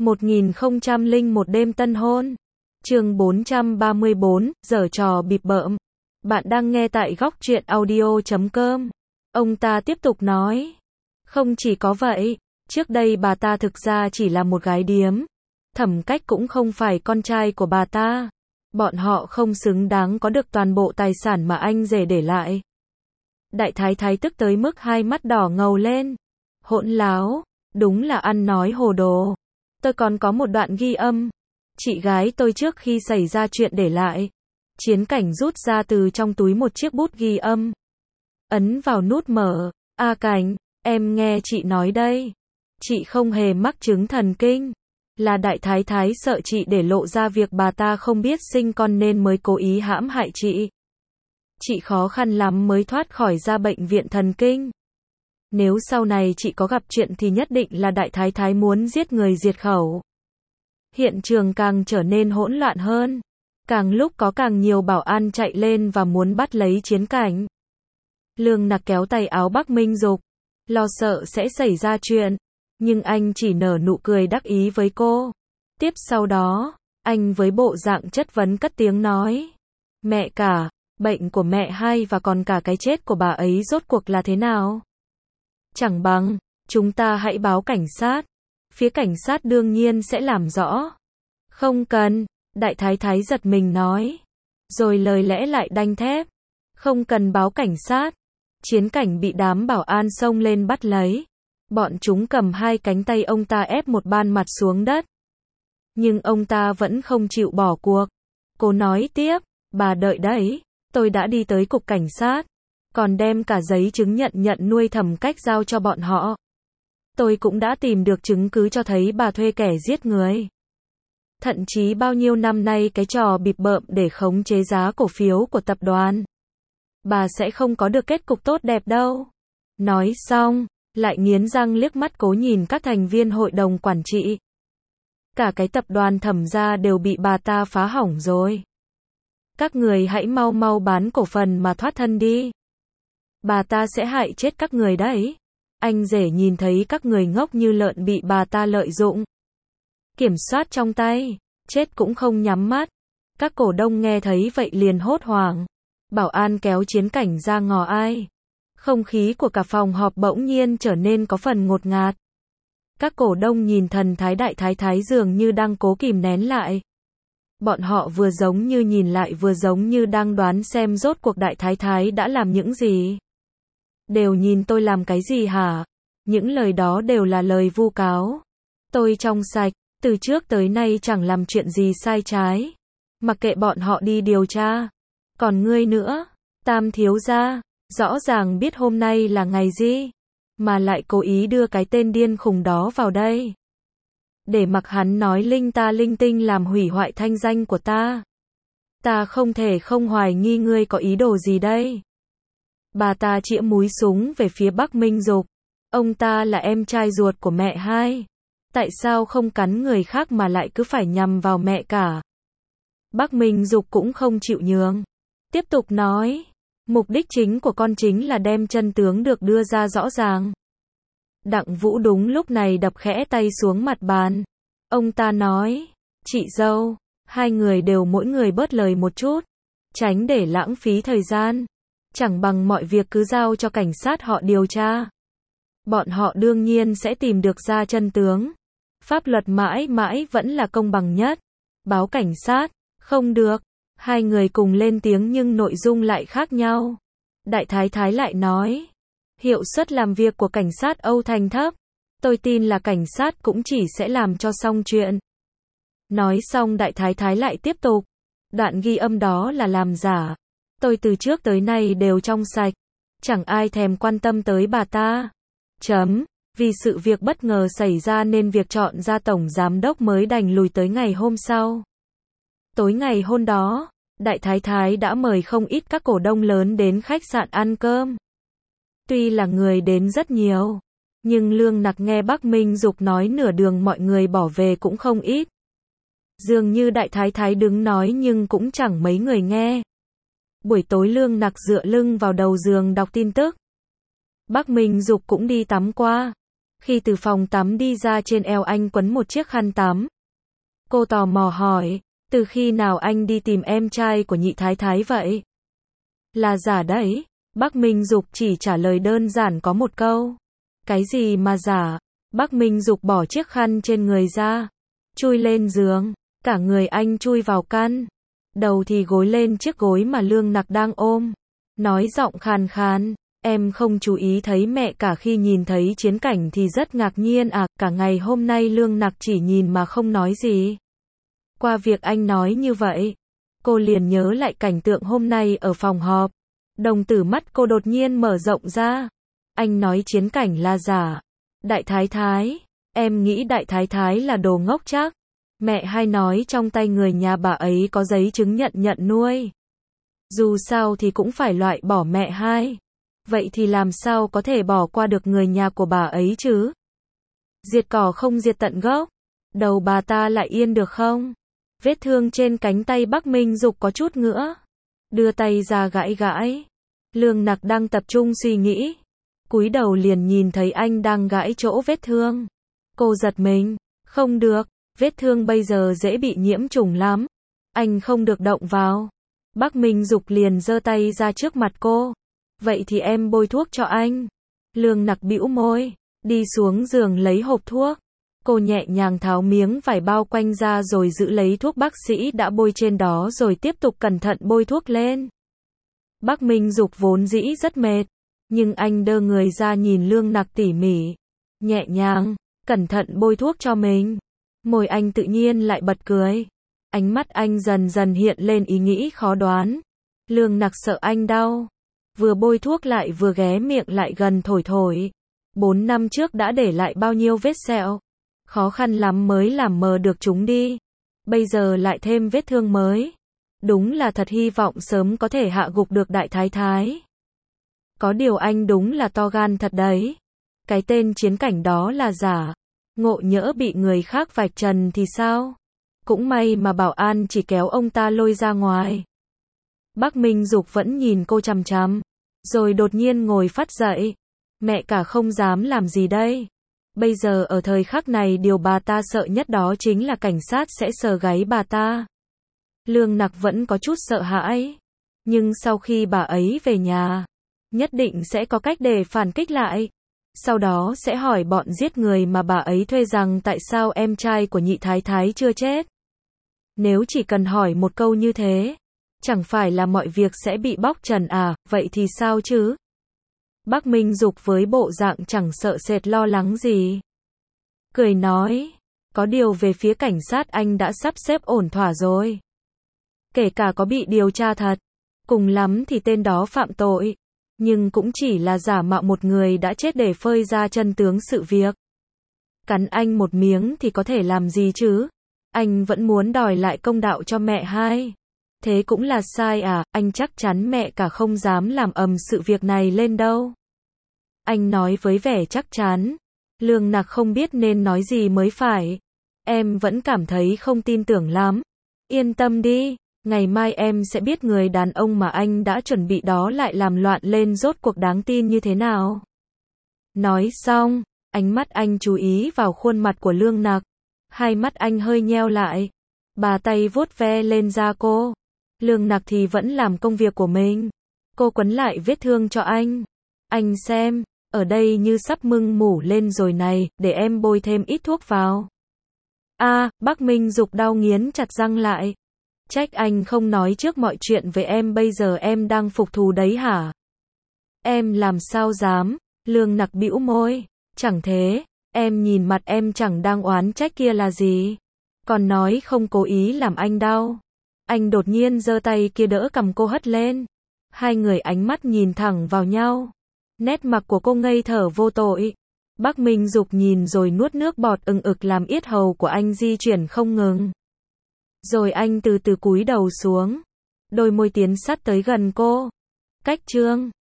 1001 đêm tân hôn. Chương 434, giở trò bịp bợm. Bạn đang nghe tại góc truyện audio.com. Ông ta tiếp tục nói. Không chỉ có vậy, trước đây bà ta thực ra chỉ là một gái điếm. Thẩm Cách cũng không phải con trai của bà ta. Bọn họ không xứng đáng có được toàn bộ tài sản mà anh rể để lại. Đại thái thái tức tới mức hai mắt đỏ ngầu lên. Hỗn láo, đúng là ăn nói hồ đồ. Tôi còn có một đoạn ghi âm. Chị gái tôi trước khi xảy ra chuyện để lại. Chiến Cảnh rút ra từ trong túi một chiếc bút ghi âm. Ấn vào nút mở. Cảnh, em nghe chị nói đây. Chị không hề mắc chứng thần kinh. Là đại thái thái sợ chị để lộ ra việc bà ta không biết sinh con nên mới cố ý hãm hại chị. Chị khó khăn lắm mới thoát khỏi ra bệnh viện thần kinh. Nếu sau này chị có gặp chuyện thì nhất định là đại thái thái muốn giết người diệt khẩu. Hiện trường càng trở nên hỗn loạn hơn. Càng lúc có càng nhiều bảo an chạy lên và muốn bắt lấy Chiến Cảnh. Lương Nặc kéo tay áo Bắc Minh Dục, lo sợ sẽ xảy ra chuyện. Nhưng anh chỉ nở nụ cười đắc ý với cô. Tiếp sau đó, anh với bộ dạng chất vấn cất tiếng nói. Mẹ cả, bệnh của mẹ hai và còn cả cái chết của bà ấy rốt cuộc là thế nào? Chẳng bằng, chúng ta hãy báo cảnh sát. Phía cảnh sát đương nhiên sẽ làm rõ. Không cần, đại thái thái giật mình nói. Rồi lời lẽ lại đanh thép. Không cần báo cảnh sát. Chiến Cảnh bị đám bảo an xông lên bắt lấy. Bọn chúng cầm hai cánh tay ông ta ép một ban mặt xuống đất. Nhưng ông ta vẫn không chịu bỏ cuộc. Cô nói tiếp, bà đợi đấy, tôi đã đi tới cục cảnh sát. Còn đem cả giấy chứng nhận nuôi Thẩm Cách giao cho bọn họ. Tôi cũng đã tìm được chứng cứ cho thấy bà thuê kẻ giết người. Thậm chí bao nhiêu năm nay cái trò bịp bợm để khống chế giá cổ phiếu của tập đoàn. Bà sẽ không có được kết cục tốt đẹp đâu. Nói xong, lại nghiến răng liếc mắt cố nhìn các thành viên hội đồng quản trị. Cả cái tập đoàn Thẩm gia đều bị bà ta phá hỏng rồi. Các người hãy mau mau bán cổ phần mà thoát thân đi. Bà ta sẽ hại chết các người đấy. Anh rể nhìn thấy các người ngốc như lợn bị bà ta lợi dụng. Kiểm soát trong tay, chết cũng không nhắm mắt. Các cổ đông nghe thấy vậy liền hốt hoảng. Bảo an kéo Chiến Cảnh ra ngò ai. Không khí của cả phòng họp bỗng nhiên trở nên có phần ngột ngạt. Các cổ đông nhìn thần thái đại thái thái dường như đang cố kìm nén lại. Bọn họ vừa giống như nhìn lại vừa giống như đang đoán xem rốt cuộc đại thái thái đã làm những gì. Đều nhìn tôi làm cái gì hả? Những lời đó đều là lời vu cáo. Tôi trong sạch, từ trước tới nay chẳng làm chuyện gì sai trái. Mặc kệ bọn họ đi điều tra. Còn ngươi nữa, Tam thiếu gia, rõ ràng biết hôm nay là ngày gì, mà lại cố ý đưa cái tên điên khùng đó vào đây. Để mặc hắn nói linh ta linh tinh làm hủy hoại thanh danh của ta. Ta không thể không hoài nghi ngươi có ý đồ gì đây. Bà ta chĩa múi súng về phía Bắc Minh Dục. Ông ta là em trai ruột của mẹ hai. Tại sao không cắn người khác mà lại cứ phải nhằm vào mẹ cả? Bắc Minh Dục cũng không chịu nhường. Tiếp tục nói. Mục đích chính của con chính là đem chân tướng được đưa ra rõ ràng. Đặng Vũ đúng lúc này đập khẽ tay xuống mặt bàn. Ông ta nói. Chị dâu, hai người đều mỗi người bớt lời một chút. Tránh để lãng phí thời gian. Chẳng bằng mọi việc cứ giao cho cảnh sát họ điều tra. Bọn họ đương nhiên sẽ tìm được ra chân tướng. Pháp luật mãi mãi vẫn là công bằng nhất. Báo cảnh sát, không được. Hai người cùng lên tiếng nhưng nội dung lại khác nhau. Đại thái thái lại nói. Hiệu suất làm việc của cảnh sát Âu Thành thấp. Tôi tin là cảnh sát cũng chỉ sẽ làm cho xong chuyện. Nói xong đại thái thái lại tiếp tục. Đoạn ghi âm đó là làm giả. Tôi từ trước tới nay đều trong sạch. Chẳng ai thèm quan tâm tới bà ta. Vì sự việc bất ngờ xảy ra nên việc chọn ra tổng giám đốc mới đành lùi tới ngày hôm sau. Tối ngày hôm đó, đại thái thái đã mời không ít các cổ đông lớn đến khách sạn ăn cơm. Tuy là người đến rất nhiều, nhưng Lương Nặc nghe Bắc Minh Dục nói nửa đường mọi người bỏ về cũng không ít. Dường như đại thái thái đứng nói nhưng cũng chẳng mấy người nghe. Buổi tối Lương Nặc dựa lưng vào đầu giường đọc tin tức. Bắc Minh Dục cũng đi tắm qua. Khi từ phòng tắm đi ra, trên eo anh quấn một chiếc khăn tắm. Cô tò mò hỏi, từ khi nào anh đi tìm em trai của nhị thái thái vậy? Là giả đấy. Bác Minh Dục chỉ trả lời đơn giản có một câu. Cái gì mà giả? Bác Minh Dục bỏ chiếc khăn trên người ra, chui lên giường, cả người anh chui vào căn, đầu thì gối lên chiếc gối mà Lương Nặc đang ôm, nói giọng khàn khàn, em không chú ý thấy mẹ cả khi nhìn thấy chiến cảnh thì rất ngạc nhiên à? Cả ngày hôm nay Lương Nặc chỉ nhìn mà không nói gì. Qua việc anh nói như vậy, cô liền nhớ lại cảnh tượng hôm nay ở phòng họp. Đồng tử mắt cô đột nhiên mở rộng ra. Anh nói chiến cảnh là giả. Đại thái thái, em nghĩ đại thái thái là đồ ngốc chắc. Mẹ hay nói trong tay người nhà bà ấy có giấy chứng nhận nuôi. Dù sao thì cũng phải loại bỏ mẹ hai. Vậy thì làm sao có thể bỏ qua được người nhà của bà ấy chứ? Diệt cỏ không diệt tận gốc. Đầu bà ta lại yên được không? Vết thương trên cánh tay Bác Minh Dục có chút nữa. Đưa tay ra gãi gãi. Lương Nặc đang tập trung suy nghĩ. Cúi đầu liền nhìn thấy anh đang gãi chỗ vết thương. Cô giật mình. Không được, vết thương bây giờ dễ bị nhiễm trùng lắm. Anh không được động vào. Bác Minh Dục liền giơ tay ra trước mặt cô. Vậy thì em bôi thuốc cho anh. Lương Nặc bĩu môi, đi xuống giường lấy hộp thuốc. Cô nhẹ nhàng tháo miếng vải bao quanh ra rồi giữ lấy thuốc bác sĩ đã bôi trên đó rồi tiếp tục cẩn thận bôi thuốc lên. Bác Minh Dục vốn dĩ rất mệt, nhưng anh đơ người ra nhìn Lương Nặc tỉ mỉ, nhẹ nhàng, cẩn thận bôi thuốc cho mình. Môi anh tự nhiên lại bật cười. Ánh mắt anh dần dần hiện lên ý nghĩ khó đoán. Lương Nặc sợ anh đau, vừa bôi thuốc lại vừa ghé miệng lại gần thổi thổi. 4 năm trước đã để lại bao nhiêu vết sẹo. Khó khăn lắm mới làm mờ được chúng đi. Bây giờ lại thêm vết thương mới. Đúng là thật hy vọng sớm có thể hạ gục được đại thái thái. Có điều anh đúng là to gan thật đấy. Cái tên chiến cảnh đó là giả. Ngộ nhỡ bị người khác vạch trần thì sao? Cũng may mà bảo an chỉ kéo ông ta lôi ra ngoài. Bác Minh Dục vẫn nhìn cô chằm chằm. Rồi đột nhiên ngồi phắt dậy. Mẹ cả không dám làm gì đây. Bây giờ ở thời khắc này điều bà ta sợ nhất đó chính là cảnh sát sẽ sờ gáy bà ta. Lương Nặc vẫn có chút sợ hãi. Nhưng sau khi bà ấy về nhà, nhất định sẽ có cách để phản kích lại. Sau đó sẽ hỏi bọn giết người mà bà ấy thuê rằng tại sao em trai của nhị thái thái chưa chết. Nếu chỉ cần hỏi một câu như thế, chẳng phải là mọi việc sẽ bị bóc trần à? Vậy thì sao chứ? Bác Minh Dục với bộ dạng chẳng sợ sệt lo lắng gì. Cười nói, có điều về phía cảnh sát anh đã sắp xếp ổn thỏa rồi. Kể cả có bị điều tra thật, cùng lắm thì tên đó phạm tội. Nhưng cũng chỉ là giả mạo một người đã chết để phơi ra chân tướng sự việc. Cắn anh một miếng thì có thể làm gì chứ? Anh vẫn muốn đòi lại công đạo cho mẹ hai. Thế cũng là sai à? Anh chắc chắn mẹ cả không dám làm ầm sự việc này lên đâu. Anh nói với vẻ chắc chắn. Lương Nặc không biết nên nói gì mới phải. Em vẫn cảm thấy không tin tưởng lắm. Yên tâm đi, ngày mai em sẽ biết người đàn ông mà anh đã chuẩn bị đó lại làm loạn lên rốt cuộc đáng tin như thế nào. Nói xong, ánh mắt anh chú ý vào khuôn mặt của Lương Nặc. Hai mắt anh hơi nheo lại. Bà tay vuốt ve lên da cô. Lương Nặc thì vẫn làm công việc của mình. Cô quấn lại vết thương cho anh. Anh xem, ở đây như sắp mưng mủ lên rồi này, để em bôi thêm ít thuốc vào. Bác Minh Dục đau nghiến chặt răng lại. Trách anh không nói trước mọi chuyện với em, bây giờ em đang phục thù đấy hả? Em làm sao dám? Lương Nặc bĩu môi. Chẳng thế, em nhìn mặt em chẳng đang oán trách kia là gì. Còn nói không cố ý làm anh đau. Anh đột nhiên giơ tay kia đỡ cầm cô hất lên. Hai người ánh mắt nhìn thẳng vào nhau. Nét mặt của cô ngây thở vô tội. Bác Minh Dục nhìn rồi nuốt nước bọt ừng ực làm yết hầu của anh di chuyển không ngừng. Rồi anh từ từ cúi đầu xuống. Đôi môi tiến sát tới gần cô. Cách chương